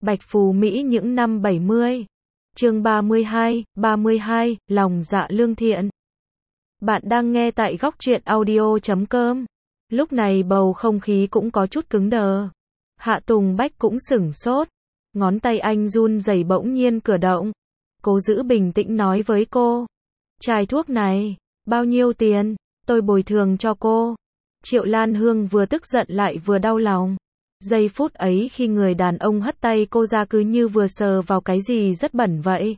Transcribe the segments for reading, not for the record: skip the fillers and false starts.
Bạch Phú Mỹ những năm 70. Chương 32, lòng dạ lương thiện. Bạn đang nghe tại góc truyện audio.com. Lúc này bầu không khí cũng có chút cứng đờ. Hạ Tùng Bách cũng sửng sốt. Ngón tay anh run rẩy bỗng nhiên cử động. Cố giữ bình tĩnh nói với cô. Chai thuốc này, bao nhiêu tiền, tôi bồi thường cho cô. Triệu Lan Hương vừa tức giận lại vừa đau lòng. Giây phút ấy khi người đàn ông hất tay cô ra cứ như vừa sờ vào cái gì rất bẩn vậy.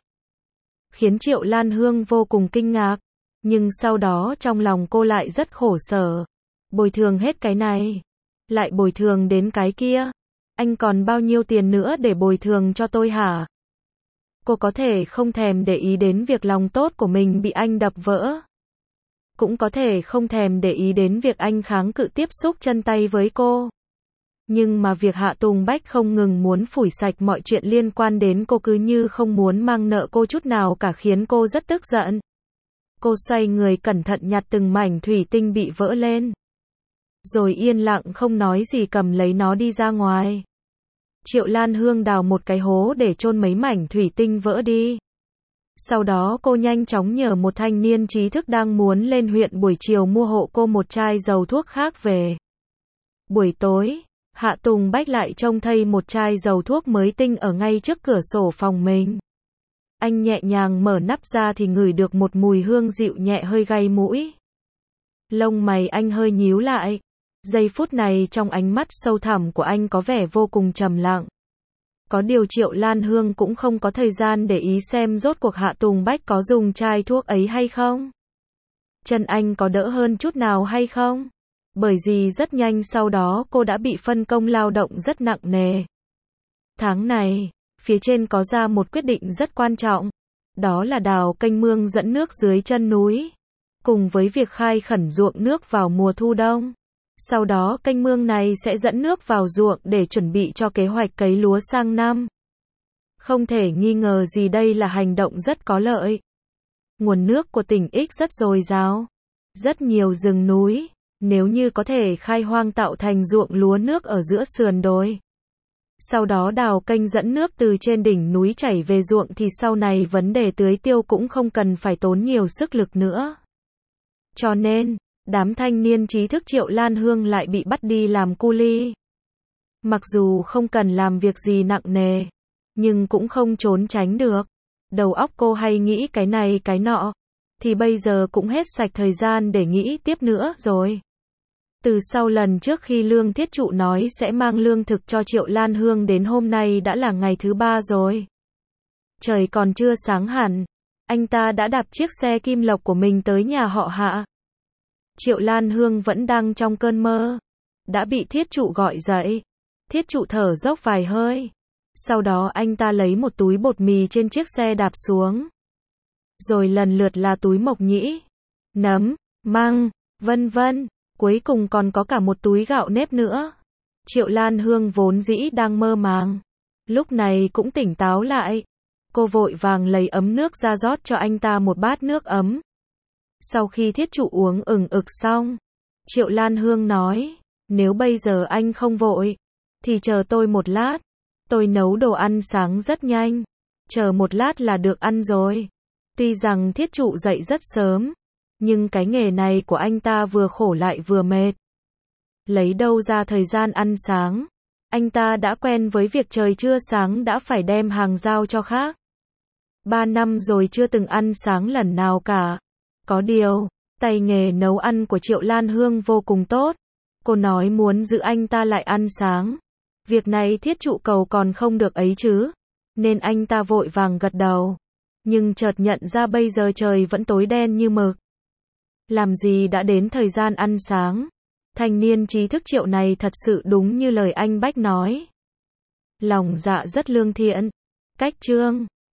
Khiến Triệu Lan Hương vô cùng kinh ngạc. Nhưng sau đó trong lòng cô lại rất khổ sở. Bồi thường hết cái này, lại bồi thường đến cái kia. Anh còn bao nhiêu tiền nữa để bồi thường cho tôi hả? Cô có thể không thèm để ý đến việc lòng tốt của mình bị anh đập vỡ. Cũng có thể không thèm để ý đến việc anh kháng cự tiếp xúc chân tay với cô. Nhưng mà việc Hạ Tùng Bách không ngừng muốn phủi sạch mọi chuyện liên quan đến cô cứ như không muốn mang nợ cô chút nào cả khiến cô rất tức giận. Cô xoay người cẩn thận nhặt từng mảnh thủy tinh bị vỡ lên. Rồi yên lặng không nói gì cầm lấy nó đi ra ngoài. Triệu Lan Hương đào một cái hố để chôn mấy mảnh thủy tinh vỡ đi. Sau đó cô nhanh chóng nhờ một thanh niên trí thức đang muốn lên huyện buổi chiều mua hộ cô một chai dầu thuốc khác về. Buổi tối, Hạ Tùng Bách lại trông thấy một chai dầu thuốc mới tinh ở ngay trước cửa sổ phòng mình. Anh nhẹ nhàng mở nắp ra thì ngửi được một mùi hương dịu nhẹ hơi gay mũi. Lông mày anh hơi nhíu lại. Giây phút này trong ánh mắt sâu thẳm của anh có vẻ vô cùng trầm lặng. Có điều Triệu Lan Hương cũng không có thời gian để ý xem rốt cuộc Hạ Tùng Bách có dùng chai thuốc ấy hay không. Chân anh có đỡ hơn chút nào hay không? Bởi vì rất nhanh sau đó cô đã bị phân công lao động rất nặng nề. Tháng này, phía trên có ra một quyết định rất quan trọng. Đó là đào kênh mương dẫn nước dưới chân núi. Cùng với việc khai khẩn ruộng nước vào mùa thu đông. Sau đó kênh mương này sẽ dẫn nước vào ruộng để chuẩn bị cho kế hoạch cấy lúa sang năm. Không thể nghi ngờ gì đây là hành động rất có lợi. Nguồn nước của tỉnh X rất dồi dào. Rất nhiều rừng núi. Nếu như có thể khai hoang tạo thành ruộng lúa nước ở giữa sườn đồi. Sau đó đào kênh dẫn nước từ trên đỉnh núi chảy về ruộng thì sau này vấn đề tưới tiêu cũng không cần phải tốn nhiều sức lực nữa. Cho nên, đám thanh niên trí thức Triệu Lan Hương lại bị bắt đi làm cu li. Mặc dù không cần làm việc gì nặng nề, nhưng cũng không trốn tránh được. Đầu óc cô hay nghĩ cái này cái nọ, thì bây giờ cũng hết sạch thời gian để nghĩ tiếp nữa rồi. Từ sau lần trước khi Lương Thiết Trụ nói sẽ mang lương thực cho Triệu Lan Hương đến hôm nay đã là ngày thứ 3 rồi. Trời còn chưa sáng hẳn, anh ta đã đạp chiếc xe kim lộc của mình tới nhà họ Hạ. Triệu Lan Hương vẫn đang trong cơn mơ. Đã bị Thiết Trụ gọi dậy. Thiết Trụ thở dốc vài hơi. Sau đó anh ta lấy một túi bột mì trên chiếc xe đạp xuống. Rồi lần lượt là túi mộc nhĩ, nấm, măng, vân vân. Cuối cùng còn có cả một túi gạo nếp nữa. Triệu Lan Hương vốn dĩ đang mơ màng. Lúc này cũng tỉnh táo lại. Cô vội vàng lấy ấm nước ra rót cho anh ta một bát nước ấm. Sau khi Thiết Trụ uống ực xong, Triệu Lan Hương nói, nếu bây giờ anh không vội, thì chờ tôi một lát. Tôi nấu đồ ăn sáng rất nhanh. Chờ một lát là được ăn rồi. Tuy rằng Thiết Trụ dậy rất sớm, nhưng cái nghề này của anh ta vừa khổ lại vừa mệt. Lấy đâu ra thời gian ăn sáng. Anh ta đã quen với việc trời chưa sáng đã phải đem hàng giao cho khác. 3 năm rồi chưa từng ăn sáng lần nào cả. Có điều, tay nghề nấu ăn của Triệu Lan Hương vô cùng tốt. Cô nói muốn giữ anh ta lại ăn sáng. Việc này Thiết Trụ cầu còn không được ấy chứ. Nên anh ta vội vàng gật đầu. Nhưng chợt nhận ra bây giờ trời vẫn tối đen như mực. Làm gì đã đến thời gian ăn sáng. Thanh niên trí thức Triệu này thật sự đúng như lời anh Bách nói. Lòng dạ rất lương thiện. Cách chương